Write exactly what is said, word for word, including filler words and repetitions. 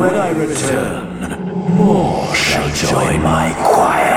when I return, more shall join my choir.